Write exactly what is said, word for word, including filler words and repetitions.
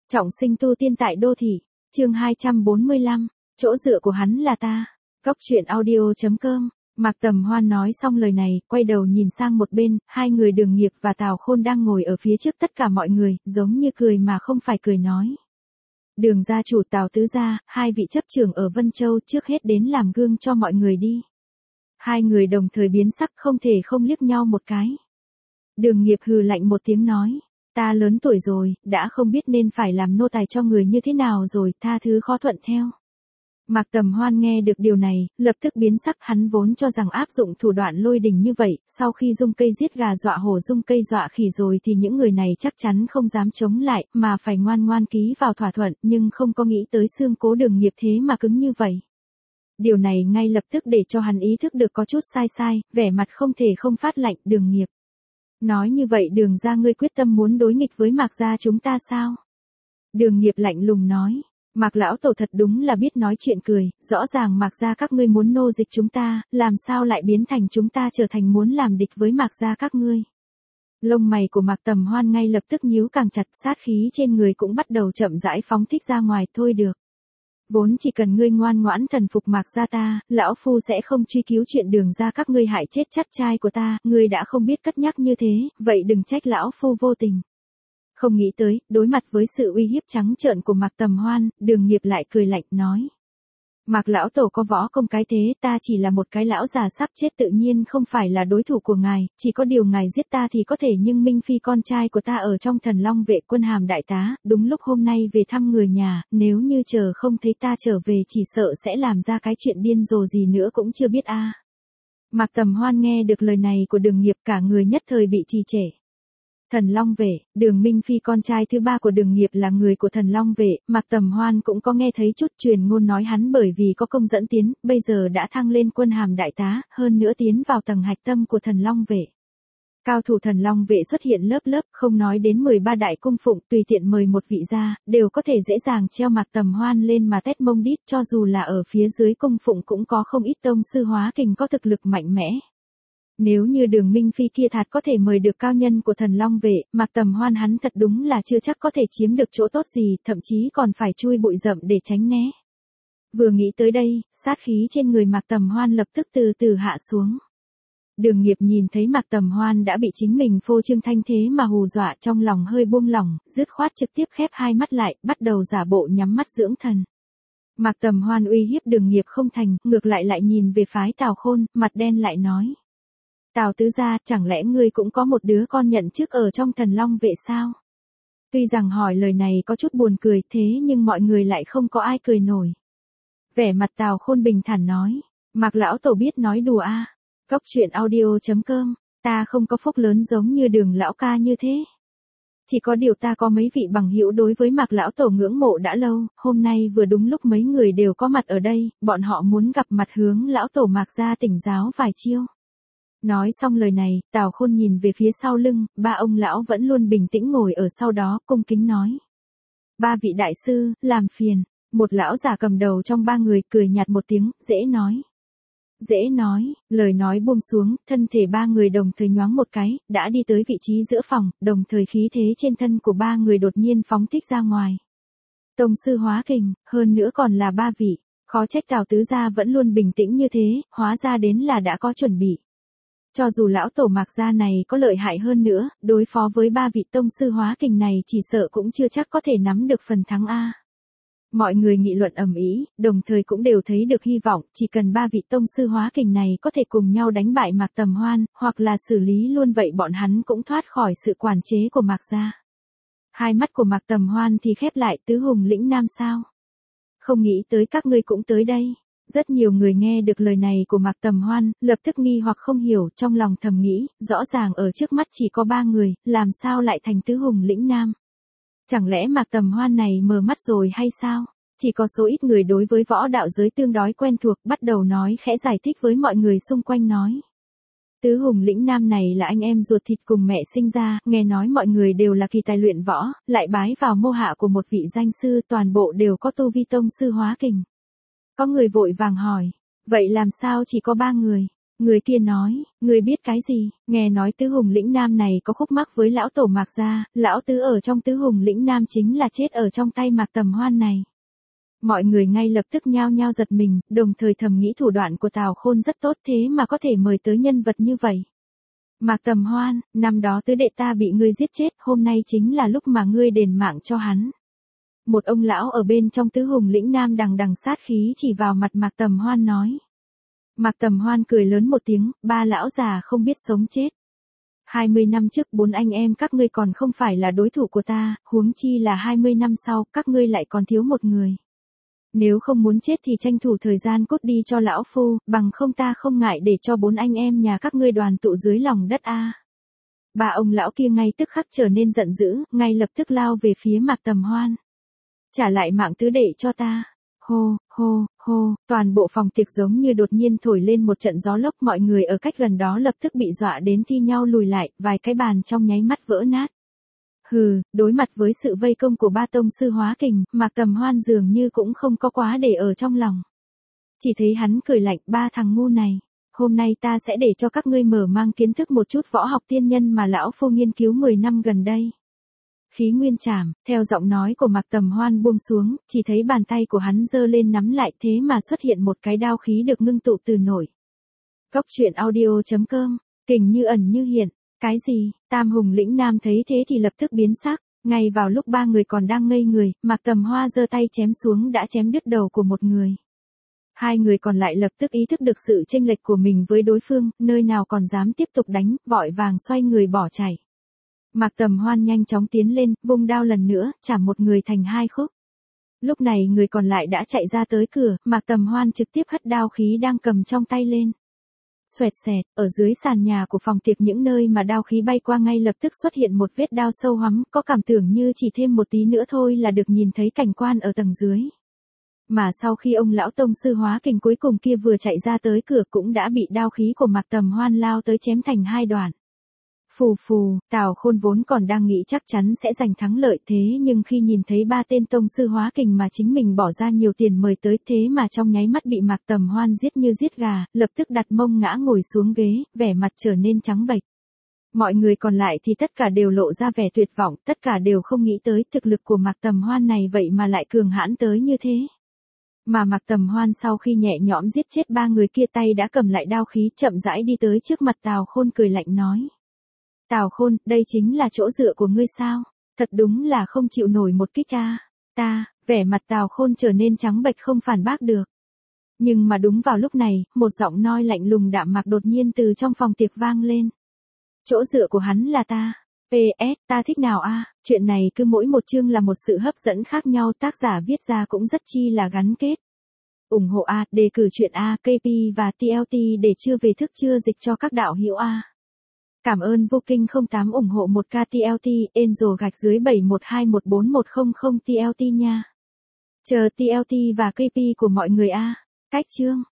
Trọng sinh tu tiên tại đô thị, chương hai trăm bốn mươi lăm, chỗ dựa của hắn là ta. Góc truyện audio chấm com. Mạc Tầm Hoan nói xong lời này, quay đầu nhìn sang một bên, hai người Đường Nghiệp và Tào Khôn đang ngồi ở phía trước tất cả mọi người, giống như cười mà không phải cười nói. Đường gia chủ Tào tứ gia, hai vị chấp trưởng ở Vân Châu trước hết đến làm gương cho mọi người đi. Hai người đồng thời biến sắc không thể không liếc nhau một cái. Đường Nghiệp hừ lạnh một tiếng nói. Ta lớn tuổi rồi, đã không biết nên phải làm nô tài cho người như thế nào rồi, tha thứ khó thuận theo. Mạc Tầm Hoan nghe được điều này, lập tức biến sắc, hắn vốn cho rằng áp dụng thủ đoạn lôi đình như vậy, sau khi dung cây giết gà dọa hổ dung cây dọa khỉ rồi thì những người này chắc chắn không dám chống lại, mà phải ngoan ngoan ký vào thỏa thuận, nhưng không có nghĩ tới xương cố Đường Nghiệp thế mà cứng như vậy. Điều này ngay lập tức để cho hắn ý thức được có chút sai sai, vẻ mặt không thể không phát lạnh. Đường Nghiệp. Nói như vậy Đường gia ngươi quyết tâm muốn đối nghịch với Mạc gia chúng ta sao? Đường Nghiệp lạnh lùng nói. Mạc lão tổ thật đúng là biết nói chuyện cười, rõ ràng Mạc gia các ngươi muốn nô dịch chúng ta, làm sao lại biến thành chúng ta trở thành muốn làm địch với Mạc gia các ngươi. Lông mày của Mạc Tầm Hoan ngay lập tức nhíu càng chặt, sát khí trên người cũng bắt đầu chậm rãi phóng thích ra ngoài. Thôi được. Vốn chỉ cần ngươi ngoan ngoãn thần phục Mạc gia ta, lão phu sẽ không truy cứu chuyện Đường gia các ngươi hại chết chắt trai của ta, ngươi đã không biết cất nhắc như thế, vậy đừng trách lão phu vô tình. Không nghĩ tới, đối mặt với sự uy hiếp trắng trợn của Mạc Tầm Hoan, Đường Nghiệp lại cười lạnh nói. Mạc lão tổ có võ công cái thế, ta chỉ là một cái lão già sắp chết tự nhiên không phải là đối thủ của ngài, chỉ có điều ngài giết ta thì có thể, nhưng Minh Phi con trai của ta ở trong Thần Long vệ quân hàm đại tá, đúng lúc hôm nay về thăm người nhà, nếu như chờ không thấy ta trở về chỉ sợ sẽ làm ra cái chuyện điên rồ gì nữa cũng chưa biết a. À. Mạc Tầm Hoan nghe được lời này của Đường Nghiệp cả người nhất thời bị trì trệ. Thần Long vệ, Đường Minh Phi con trai thứ ba của Đường Nghiệp là người của Thần Long vệ, Mạc Tầm Hoan cũng có nghe thấy chút truyền ngôn nói hắn bởi vì có công dẫn tiến, bây giờ đã thăng lên quân hàm đại tá, hơn nữa tiến vào tầng hạch tâm của Thần Long vệ. Cao thủ Thần Long vệ xuất hiện lớp lớp, không nói đến mười ba đại cung phụng, tùy tiện mời một vị ra, đều có thể dễ dàng treo Mạc Tầm Hoan lên mà tét mông đít, cho dù là ở phía dưới cung phụng cũng có không ít tông sư hóa kình có thực lực mạnh mẽ. Nếu như Đường Minh Phi kia thật có thể mời được cao nhân của Thần Long vệ, Mạc Tầm Hoan hắn thật đúng là chưa chắc có thể chiếm được chỗ tốt gì, thậm chí còn phải chui bụi rậm để tránh né. Vừa nghĩ tới đây, sát khí trên người Mạc Tầm Hoan lập tức từ từ hạ xuống. Đường Nghiệp nhìn thấy Mạc Tầm Hoan đã bị chính mình phô trương thanh thế mà hù dọa, trong lòng hơi buông lỏng, dứt khoát trực tiếp khép hai mắt lại, bắt đầu giả bộ nhắm mắt dưỡng thần. Mạc Tầm Hoan uy hiếp Đường Nghiệp không thành, ngược lại lại nhìn về phái Tào Khôn, mặt đen lại nói. Tào tứ gia, chẳng lẽ ngươi cũng có một đứa con nhận chức ở trong Thần Long vệ sao? Tuy rằng hỏi lời này có chút buồn cười, thế nhưng mọi người lại không có ai cười nổi. Vẻ mặt Tào Khôn bình thản nói, Mạc lão tổ biết nói đùa a. À. Góc truyện audio chấm com, ta không có phúc lớn giống như Đường lão ca như thế. Chỉ có điều ta có mấy vị bằng hữu đối với Mạc lão tổ ngưỡng mộ đã lâu, hôm nay vừa đúng lúc mấy người đều có mặt ở đây, bọn họ muốn gặp mặt hướng lão tổ Mạc gia tỉnh giáo vài chiêu. Nói xong lời này, Tào Khôn nhìn về phía sau lưng, ba ông lão vẫn luôn bình tĩnh ngồi ở sau đó, cung kính nói. Ba vị đại sư, làm phiền, một lão già cầm đầu trong ba người cười nhạt một tiếng, dễ nói. Dễ nói, lời nói buông xuống, thân thể ba người đồng thời nhoáng một cái, đã đi tới vị trí giữa phòng, đồng thời khí thế trên thân của ba người đột nhiên phóng thích ra ngoài. Tông sư hóa kình, hơn nữa còn là ba vị, khó trách Tào tứ gia vẫn luôn bình tĩnh như thế, hóa ra đến là đã có chuẩn bị. Cho dù lão tổ Mạc gia này có lợi hại hơn nữa, đối phó với ba vị tông sư hóa kình này chỉ sợ cũng chưa chắc có thể nắm được phần thắng a. Mọi người nghị luận ầm ĩ, đồng thời cũng đều thấy được hy vọng, chỉ cần ba vị tông sư hóa kình này có thể cùng nhau đánh bại Mạc Tầm Hoan, hoặc là xử lý luôn vậy bọn hắn cũng thoát khỏi sự quản chế của Mạc gia. Hai mắt của Mạc Tầm Hoan thì khép lại, tứ hùng lĩnh nam sao? Không nghĩ tới các ngươi cũng tới đây. Rất nhiều người nghe được lời này của Mạc Tầm Hoan, lập tức nghi hoặc không hiểu, trong lòng thầm nghĩ, rõ ràng ở trước mắt chỉ có ba người, làm sao lại thành tứ hùng lĩnh nam? Chẳng lẽ Mạc Tầm Hoan này mờ mắt rồi hay sao? Chỉ có số ít người đối với võ đạo giới tương đối quen thuộc, bắt đầu nói khẽ giải thích với mọi người xung quanh nói. Tứ hùng lĩnh nam này là anh em ruột thịt cùng mẹ sinh ra, nghe nói mọi người đều là kỳ tài luyện võ, lại bái vào mô hạ của một vị danh sư, toàn bộ đều có tu vi tông sư hóa kình. Có người vội vàng hỏi, vậy làm sao chỉ có ba người? Người kia nói, người biết cái gì, nghe nói tứ hùng lĩnh nam này có khúc mắc với lão tổ Mạc gia, lão tứ ở trong tứ hùng lĩnh nam chính là chết ở trong tay Mạc Tầm Hoan này. Mọi người ngay lập tức nhao nhao giật mình, đồng thời thầm nghĩ thủ đoạn của Tào Khôn rất tốt thế mà có thể mời tới nhân vật như vậy. Mạc Tầm Hoan, năm đó tứ đệ ta bị ngươi giết chết, hôm nay chính là lúc mà ngươi đền mạng cho hắn. Một ông lão ở bên trong tứ hùng lĩnh nam đằng đằng sát khí chỉ vào mặt Mạc Tầm Hoan nói. Mạc Tầm Hoan cười lớn một tiếng, ba lão già không biết sống chết. hai mươi năm trước bốn anh em các ngươi còn không phải là đối thủ của ta, huống chi là hai mươi năm sau, các ngươi lại còn thiếu một người. Nếu không muốn chết thì tranh thủ thời gian cút đi cho lão phu, bằng không ta không ngại để cho bốn anh em nhà các ngươi đoàn tụ dưới lòng đất a. Ba ông lão kia ngay tức khắc trở nên giận dữ, ngay lập tức lao về phía Mạc Tầm Hoan. Trả lại mạng tứ đệ cho ta. Hô, hô, hô, toàn bộ phòng tiệc giống như đột nhiên thổi lên một trận gió lốc, mọi người ở cách gần đó lập tức bị dọa đến thi nhau lùi lại, vài cái bàn trong nháy mắt vỡ nát. Hừ, đối mặt với sự vây công của ba tông sư hóa kình, Mạc Tầm Hoan dường như cũng không có quá để ở trong lòng. Chỉ thấy hắn cười lạnh, ba thằng ngu này, hôm nay ta sẽ để cho các ngươi mở mang kiến thức một chút võ học tiên nhân mà lão phu nghiên cứu mười năm gần đây. Khí nguyên trảm, theo giọng nói của Mạc Tầm Hoan buông xuống, chỉ thấy bàn tay của hắn giơ lên nắm lại thế mà xuất hiện một cái đao khí được ngưng tụ từ nổi. Cốc truyện audio chấm com, kình như ẩn như hiện, cái gì, Tam Hùng Lĩnh Nam thấy thế thì lập tức biến sắc, ngay vào lúc ba người còn đang ngây người, Mạc Tầm Hoa giơ tay chém xuống đã chém đứt đầu của một người. Hai người còn lại lập tức ý thức được sự chênh lệch của mình với đối phương, nơi nào còn dám tiếp tục đánh, vội vàng xoay người bỏ chạy. Mạc Tầm Hoan nhanh chóng tiến lên, vung đao lần nữa, chảm một người thành hai khúc. Lúc này người còn lại đã chạy ra tới cửa, Mạc Tầm Hoan trực tiếp hất đao khí đang cầm trong tay lên. Xoẹt xẹt, ở dưới sàn nhà của phòng tiệc những nơi mà đao khí bay qua ngay lập tức xuất hiện một vết đao sâu hoắm, có cảm tưởng như chỉ thêm một tí nữa thôi là được nhìn thấy cảnh quan ở tầng dưới. Mà sau khi ông lão tông sư hóa kình cuối cùng kia vừa chạy ra tới cửa cũng đã bị đao khí của Mạc Tầm Hoan lao tới chém thành hai đoạn. Phù phù, Tào Khôn vốn còn đang nghĩ chắc chắn sẽ giành thắng lợi thế nhưng khi nhìn thấy ba tên tông sư hóa kình mà chính mình bỏ ra nhiều tiền mời tới thế mà trong nháy mắt bị Mạc Tầm Hoan giết như giết gà, lập tức đặt mông ngã ngồi xuống ghế, vẻ mặt trở nên trắng bệch. Mọi người còn lại thì tất cả đều lộ ra vẻ tuyệt vọng, tất cả đều không nghĩ tới thực lực của Mạc Tầm Hoan này vậy mà lại cường hãn tới như thế. Mà Mạc Tầm Hoan sau khi nhẹ nhõm giết chết ba người kia tay đã cầm lại đao khí chậm rãi đi tới trước mặt Tào Khôn cười lạnh nói. Tào Khôn, đây chính là chỗ dựa của ngươi sao? Thật đúng là không chịu nổi một kích a. Ta, vẻ mặt Tào Khôn trở nên trắng bệch không phản bác được. Nhưng mà đúng vào lúc này, một giọng nói lạnh lùng đạm mạc đột nhiên từ trong phòng tiệc vang lên. Chỗ dựa của hắn là ta. pê ét, ta thích nào a? Chuyện này cứ mỗi một chương là một sự hấp dẫn khác nhau, tác giả viết ra cũng rất chi là gắn kết. Ủng hộ A, đề cử chuyện A, ca pê và tê lờ tê để chưa về thức chưa dịch cho các đạo hữu A. Cảm ơn Vô Kinh không tám ủng hộ một k tê lờ tê, Angel gạch dưới bảy một hai một bốn một không không tê lờ tê nha. Chờ tê lờ tê và ca pê của mọi người A. Cách chương.